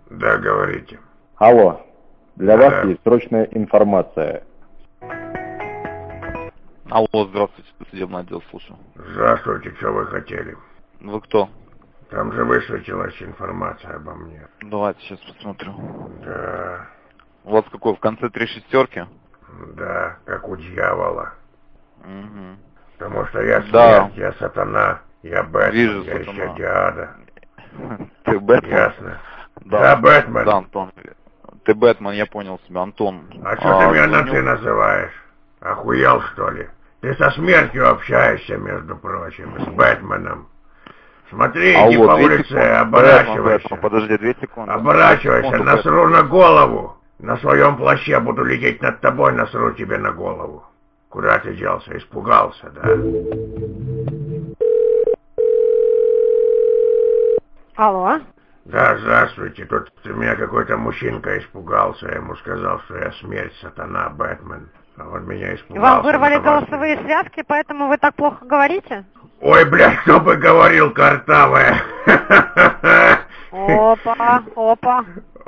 Да, говорите. Алло, для вас есть срочная информация. Алло, здравствуйте, судебный отдел, слушаю. Здравствуйте, что вы хотели? Вы кто? Там же высветилась информация обо мне. Давайте сейчас посмотрю. Да. У вас какой, в конце 3 шестерки? Да, как у дьявола. Угу. Потому что я смерть, Да. я сатана, я Бэтмен, Вижу, я сатана. еще Диада. Ты Бэтмен? Ясно. Да, Да, Бэтмен. Да, Антон. Ты Бэтмен, я понял себя, Антон. А что ты меня на звоню- ты называешь? Охуел, что ли? Ты со смертью общаешься, между прочим, с Бэтменом. Смотри, иди Алло, по 2 улице, секунды. оборачивайся. Бэтмен, подожди, 2 секунды. Оборачивайся, Секунду, насру на голову. На своем плаще буду лететь над тобой, насру тебе на голову. Куда ты делся? Испугался, да? Алло. Да, здравствуйте. Тут у меня какой-то мужчинка испугался. Я ему сказал, что я смерть, сатана, Бэтмен. А он меня испугался. Вам вырвали на вас. голосовые связки, поэтому вы так плохо говорите? Ой, блядь, кто бы говорил, картавая. Опа, опа.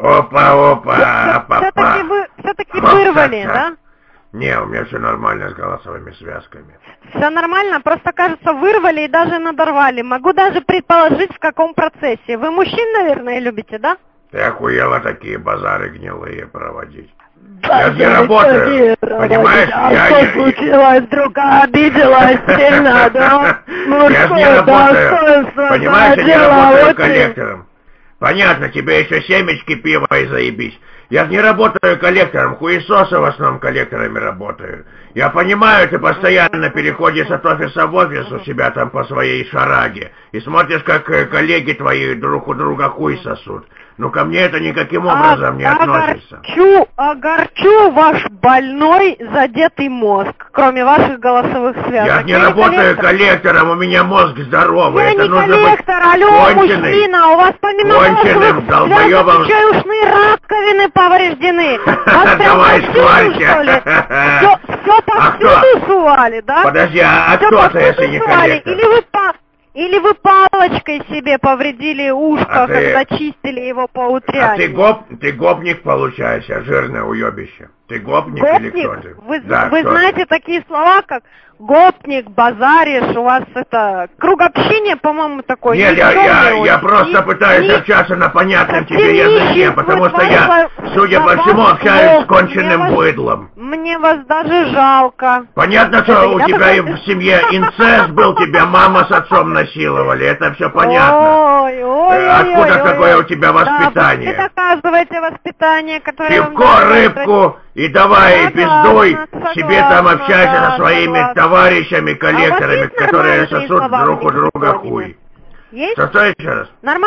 Опа. Все-таки вырвали, да? Не, у меня все нормально с голосовыми связками. Все нормально, просто, кажется, вырвали и даже надорвали. Могу даже предположить, в каком процессе. Вы мужчин, наверное, любите, да? Ты охуела такие базары гнилые проводить. Я не работаю, понимаешь? Что случилось, вдруг обиделась сильно, да? Я же не работаю, понимаешь, я не работаю коллектором. Понятно, тебе еще семечки, пива и заебись. Я же не работаю коллектором, хуесосы в основном коллекторами работают. Я понимаю, ты постоянно переходишь от офиса в офис у себя там по своей шараге и смотришь, как коллеги твои друг у друга хуй сосут. Ну, ко мне это никаким образом не относится. Огорчу ваш больной, задетый мозг, кроме ваших голосовых связок. Я не работаю коллектором, у меня мозг здоровый. Я это не нужно коллектор, быть алло, мужчина, у вас помимо конченым долбоебом. связок еще и ушные раковины повреждены. Вас прям Давай, повсюду, что ли? Все повсюду сували, да? Подожди, а кто ты, если не коллектор? Или вы палочкой себе повредили ушко, когда чистили его по утряне? А ты гопник получаешься, жирное уебище. Ты гопник или кто ты? Вы знаете такие слова, как гопник, базаришь, у вас это круг общения, по-моему, такой. Нет, я просто пытаюсь общаться на понятном тебе языке, потому что я, судя по всему, общаюсь с конченным быдлом. Мне вас даже жалко. Понятно, что у тебя и в семье инцест был, тебя мама с отцом насиловали, это все понятно. Откуда такое у тебя воспитание? Да, вы доказываете воспитание, которое... Пивко, рыбку и давай, пиздуй, себе там общайся со своими товарищами, коллекторами, которые сосут друг у друга хуй. Есть? Что еще раз?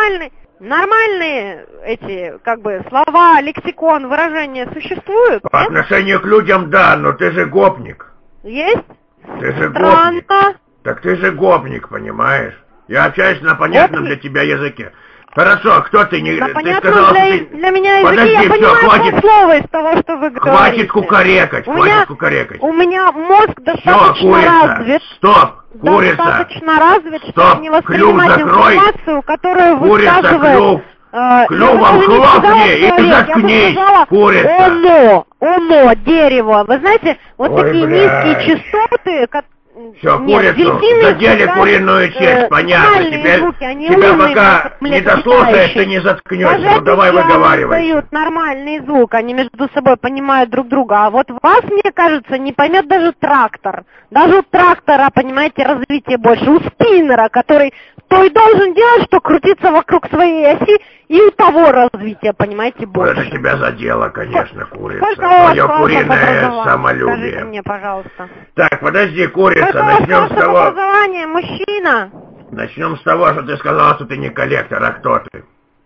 Нормальные эти, как бы, слова, лексикон, выражения существуют? По отношению к людям, да, но ты же гопник. Есть? Ты же Странно. гопник. Так ты же гопник, понимаешь? Я общаюсь на понятном для тебя языке. Хорошо, кто ты? Да, ты понятно, сказал, для меня языки, подожди, я все, понимаю хватит, слово из того, что вы говорите. Хватит кукарекать, хватит кукарекать. У меня мозг достаточно Все, курица, развит. стоп, курица. Достаточно развит, Стоп, чтобы не воспринимать информацию, которую высказывает... Клювом хлопни и заткнись, курица. Оно, дерево. Вы знаете, вот Ой, такие блядь. низкие частоты... Все, Нет, курицу, дельфины задели всегда, куриную честь, понятно, теперь звуки, они тебя умные, пока не дослушаешь, ты не заткнешься, даже ну давай выговаривай. дают нормальный звук, они между собой понимают друг друга, а вот вас, мне кажется, не поймет даже трактор. Даже у трактора, понимаете, развитие больше, у спиннера, который то и должен делать, что крутиться вокруг своей оси, и у того развития, понимаете, больше. Это тебя задело, конечно, курица. Сколько у вас Твое куриное образования? самолюбие. Скажите мне, пожалуйста. Так, подожди, курица, Сколько у вас начнем с того... образования, мужчина? Начнем с того, что ты сказала, что ты не коллектор, а кто ты?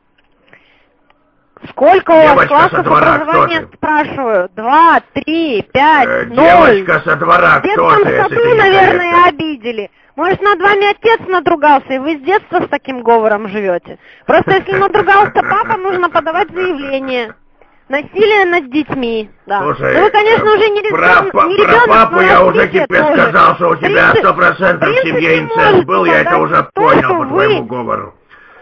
Сколько у вас Девочка классов со двора, образования, кто ты? спрашиваю? 2, 3, 5, 0. Девочка со двора, В кто детском ты, если саду, ты не наверное, коллектор? обидели. Может, над вами отец надругался, и вы с детства с таким говором живете. Просто если надругался папа, нужно подавать заявление. Насилие над детьми, да. Слушай, ну, вы, конечно, уже не ребенок, про папу я уже тебе сказал, что у тебя 100% в семье инцест был, я это уже понял по твоему говору.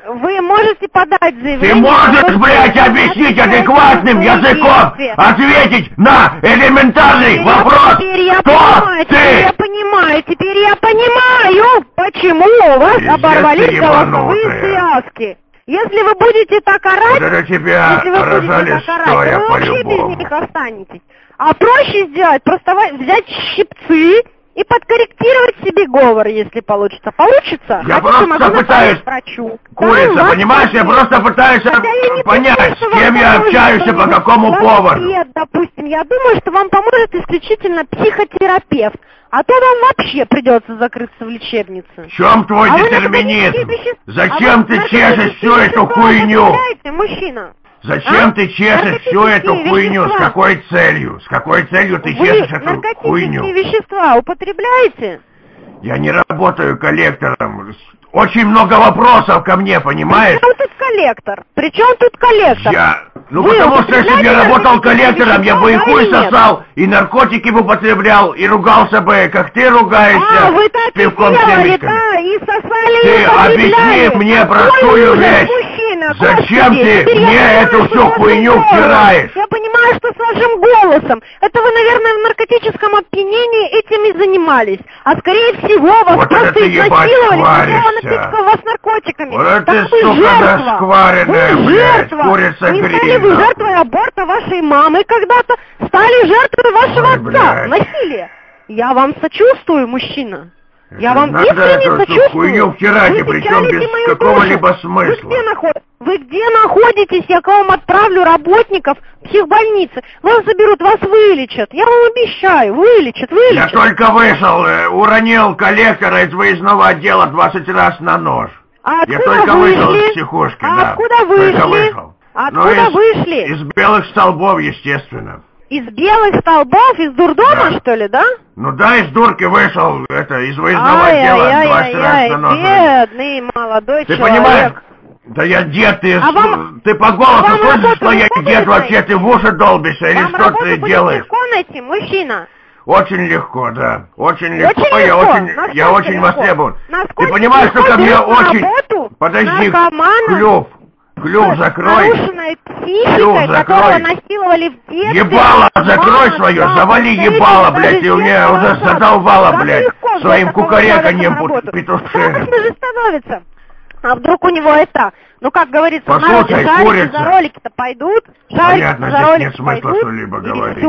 Вы можете подать заявление... Ты можешь, блядь, объяснить адекватным языком, ответить на элементарный вопрос, Теперь я кто понимаю, ты? теперь я понимаю, почему у вас Пиздец оборвались ты голосовые ебанутая. связки. Если вы будете так орать, Вот это тебя если вы будете рожали так орать, стоя то вы вообще по-любому. без них останетесь. А проще сделать, просто взять щипцы и подкорректировать себе говор, если получится. Получится? Я Хотите, просто могу пытаюсь, направить к врачу. Курица, Да, понимаешь, я просто пытаюсь Хотя я не понять, думаю, с что кем вам я поможет общаюсь и по кто-нибудь. какому поводу. Нет, допустим, я думаю, что вам поможет исключительно психотерапевт. А то вам вообще придется закрыться в лечебнице. В чем твой А вы детерминизм? наркотические вещества- Зачем ты чешешь наркотические всю эту вещества хуйню? употребляете, мужчина? Зачем А? ты чешешь всю эту Наркотические хуйню? С вещества. какой целью? С какой целью ты Вы чешешь эту наркотические хуйню? вещества употребляете? Я не работаю коллектором. Очень много вопросов ко мне, понимаешь? Причем тут коллектор? Причем тут коллектор? Ну Вы потому что если бы я употребляете работал наркотические коллектором, я бы и вещества, хуй или нет? сосал, и наркотики бы употреблял, и ругался бы, как ты ругаешься, вы с так и пивком делали, семечками. да, и сосали, Ты и употребляли. объясни мне Какой простую ужас, вещь. мужчина, Зачем господи, ты теперь я мне понимаю, эту что всю с вашим хуйню голосом. втираешь? Я понимаю, что с вашим голосом. Это вы, наверное, в наркотическом опьянении этим и занимались. А скорее всего, вас Вот это просто ты, ебать, изнасиловали, хвалишься. сначала напичкал вас наркотиками. Вот это Так ты, вы сука, жертва. зашкваренная, Вы блядь, жертва. курица Не гриль, стали вы нахуй. жертвой аборта вашей мамы когда-то, стали жертвой вашего Ой, отца. блядь. Насилие. Я вам сочувствую, мужчина. Я Это вам надо искренне эту всю сочувствую. хуйню втирать, Вы и причем печалите без мою какого-либо душу. смысла. Вы где находитесь? Я к вам отправлю работников психбольницы. Вас заберут, вас вылечат. Я вам обещаю, вылечат. Я только вышел, уронил коллектора из выездного отдела 20 раз на нож. А Я откуда только вышел вышли? из психушки, А да. откуда Только вышли? вышел. Откуда Ну, вышли? Из белых столбов, естественно. Из белых столбов? Из дурдома, Да. что ли, да? Ну да, из дурки вышел, из выездного отдела 20 раз на нож. бедный молодой Ты человек. понимаешь? Да я дед, ты по голосу вам слышишь, работу что я легко дед будет вообще, найти? ты в уши долбишься или Вам что работу ты будет делаешь? легко найти, мужчина? Очень легко, да. Очень легко, Очень я легко. очень, Насколько я очень легко? востребован. Насколько Ты понимаешь, что легко ко мне берут на очень... работу Подожди, наркоманов клюв с закрой. нарушенной психикой, Клюв закрой. которого насиловали в детстве. Ебало закрой свое, Да, завали представитель ебало, блядь, и у меня подожди, уже задолбало, как блядь, легко же своим такого кукареканьем человека на работу. петушиным. Страшно же становится. А вдруг у него это, ну как говорится, Послушай, знаете, шарики курица. за ролики-то пойдут, Понятно, за здесь ролики нет смысла пойдут, что-либо говорить.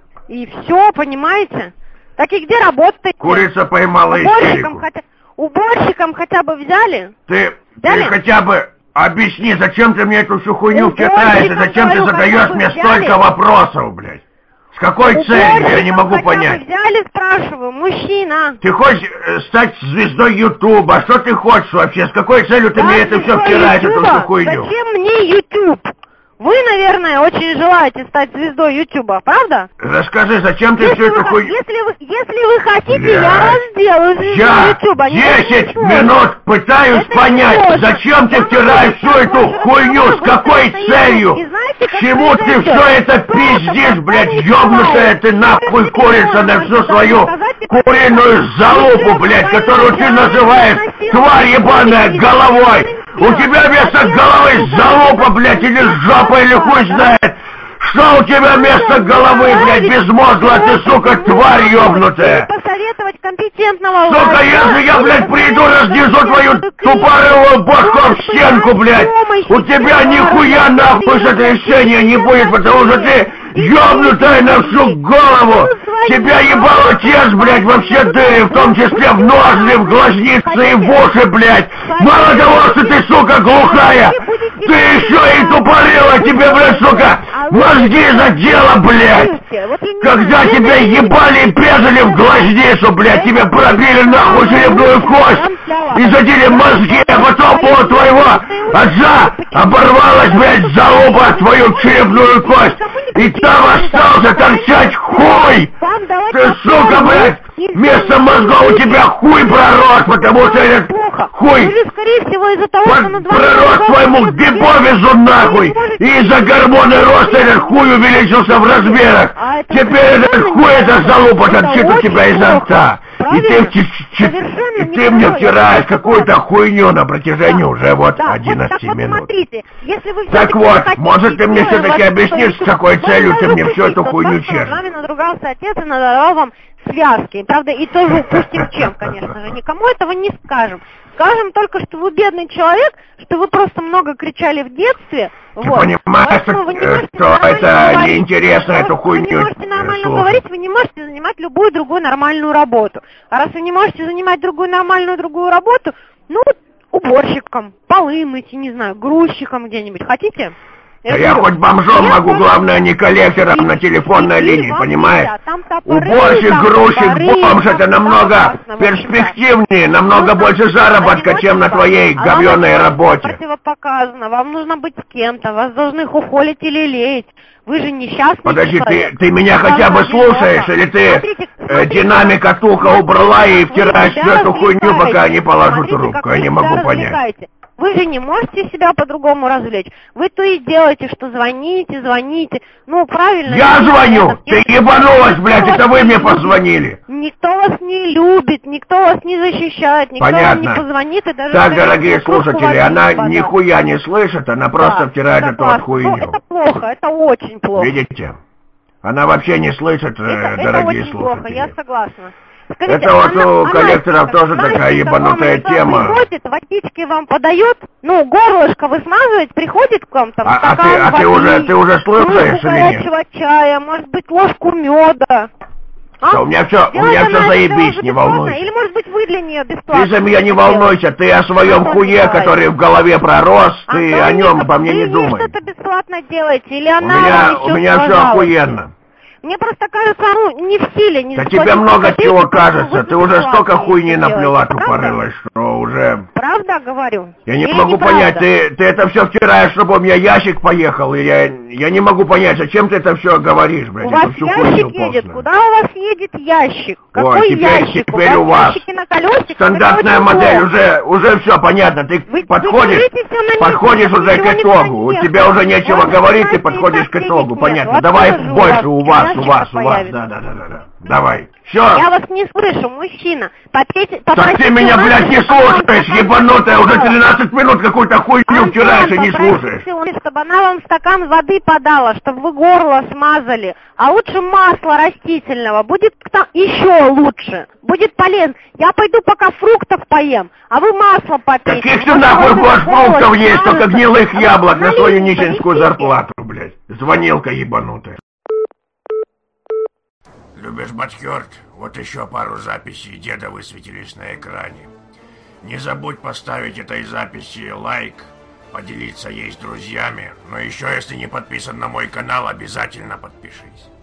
и все, понимаете? Так и где работаете? Курица поймала истерику. Уборщиком хотя бы взяли? Ты Взяли? хотя бы объясни, зачем ты мне эту всю хуйню Уборщиком, втираешь, и зачем ты говорю, задаешь хотя бы мне взяли? столько вопросов, блядь? С какой целью, я не могу Уборщиком хотя понять. бы взяли, спрашиваю, мужчина. Ты хочешь стать звездой Ютуба? Что ты хочешь вообще? С какой целью ты мне это все втираешь, эту всю хуйню? Зачем мне YouTube? Вы, наверное, очень желаете стать звездой Ютуба, правда? Расскажи, зачем ты всю эту хуйню... Если вы хотите, Блядь. я вас сделаю звездой Я Ютуба. 10 минут пытаюсь Это понять, несложно. зачем ты Я втираешь всю могу эту сейчас хуйню, ваш с какой разговор целью? и знаете, К как чему ты произойдет? все это Просто пиздишь, блядь, потом ёбнутая ты не нахуй знаете, курица на всю свою куриную залупу, блядь, которую ты называешь, тварь ебаная, головой! У тебя вместо головы залупа, блядь, или жопа, или хуй знает! Что у тебя вместо головы, блядь, безмозглая ты, сука, тварь ёбнутая! Посоветовать компетентного Сука, врача, если я, блядь, приду, разнесу твою тупорылую башку в стенку, блядь, у тебя нихуя нахуй с это решение не будет, потому что ты ёбнутая на всю голову! Тебя ебал отец, блядь, во все дыры, в том числе в ноздри, в глазницы и в уши, блядь! Мало того, что ты, сука, глухая, ты еще и тупорыла, тебе, блядь, сука, мозги задела, блядь! Когда тебя ебали и пезали в глазницу, блядь, тебе пробили нахуй черепную кость и задели мозги, а потом у твоего отца оборвалась, блядь, залупа твою черепную кость, и там остался торчать хуй! Ты, сука, блядь, вместо мозгов у тебя хуй пророс, потому что этот хуй пророс твоему гиповизу нахуй, и из-за гормона роста этот хуй увеличился в размерах. Теперь этот хуй, эта залупа торчит у тебя изо рта. Правильно? И ты мне втираешь какую-то хуйню на протяжении уже вот 11 вот минут. Смотрите, если вы так вот, может ты мне все-таки объяснишь, с какой целью ты мне всю эту хуйню чешешь? С вами надругался отец и надорвал вам связки. Правда, и тоже упустим чем, конечно же. Никому этого не скажем. Скажем только, что вы бедный человек, что вы просто много кричали в детстве. Ты понимаешь, что это неинтересно, эту хуйню Вы не можете нормально говорить, вы не можете занимать любую другую нормальную работу. А раз вы не можете занимать другую работу, ну, уборщиком, полы мыть, не знаю, грузчиком где-нибудь. Хотите? Да я хоть бомжом могу, главное не коллектором на телефонной линии, понимаешь? Уборщик, грузчик, бомж это намного перспективнее, намного больше заработка, чем на твоей говёной работе. Противопоказано, вам нужно быть с кем-то, вас должны хохолить или леять. Вы же несчастный Подожди, человек. ты меня хотя бы слушаешь, или ты динамик от уха убрала и втираешь всю эту хуйню, пока не положу трубку? Я не могу понять. Вы же не можете себя по-другому развлечь. Вы то и делаете, что звоните. Ну, правильно. Я звоню! Ты ебанулась, блядь, это вы мне позвонили. Никто вас не любит, никто вас не защищает, никто вам не позвонит и даже... Так, дорогие слушатели, она нихуя не слышит, она просто втирает эту вот хуйню. Ну, это плохо, это очень плохо. Видите? Она вообще не слышит, дорогие слушатели. Это очень плохо, я согласна. Скажите, это вот у коллекторов тоже такая ебанутая тема. Приходит, водички вам подает, ну, горлышко вы смазываете, приходит к вам там стакан воды, ты уже слушаешь или нет? Горячего чая, может быть, ложку меда. У меня все заебись, не волнуйся. Или, может быть, вы для нее бесплатно. Ты за меня не волнуйся, ты о своем хуе, который в голове пророс, ты о нем обо мне не думай. Вы что-то бесплатно делаете, или она у меня все охуенно. Мне просто кажется, ну, не в силе, не да тебе много чего кажется, ты уже столько хуйни наплела тупорылась, что уже... Правда говорю? Я не могу понять, ты это все втираешь, чтобы у меня ящик поехал, и я не могу понять, зачем ты это все говоришь, блядь, у вас ящик едет, куда у вас едет ящик? Какой ящик? Теперь у вас на колесиках, стандартная модель, уже все понятно, ты подходишь уже к итогу, у тебя уже нечего говорить, ты подходишь к итогу, понятно, давай больше у вас, да, давай. Все. Я вас не слышу, мужчина. Так ты меня, блядь, не слушаешь, ебанутая, уже 13 минут какую-то хуйню втираешь и не слушаешь. Чтобы она вам стакан воды подала, чтобы вы горло смазали, а лучше масла растительного, будет еще лучше, будет полезно. Я пойду пока фруктов поем, а вы масло попейте. Каких ты нахуй будешь фруктов есть, только гнилых яблок на свою нищенскую зарплату, блядь. Звонилка ебанутая. Любишь Батхёрд? Вот еще пару записей деда высветились на экране. Не забудь поставить этой записи лайк, поделиться ей с друзьями, но еще если не подписан на мой канал, обязательно подпишись.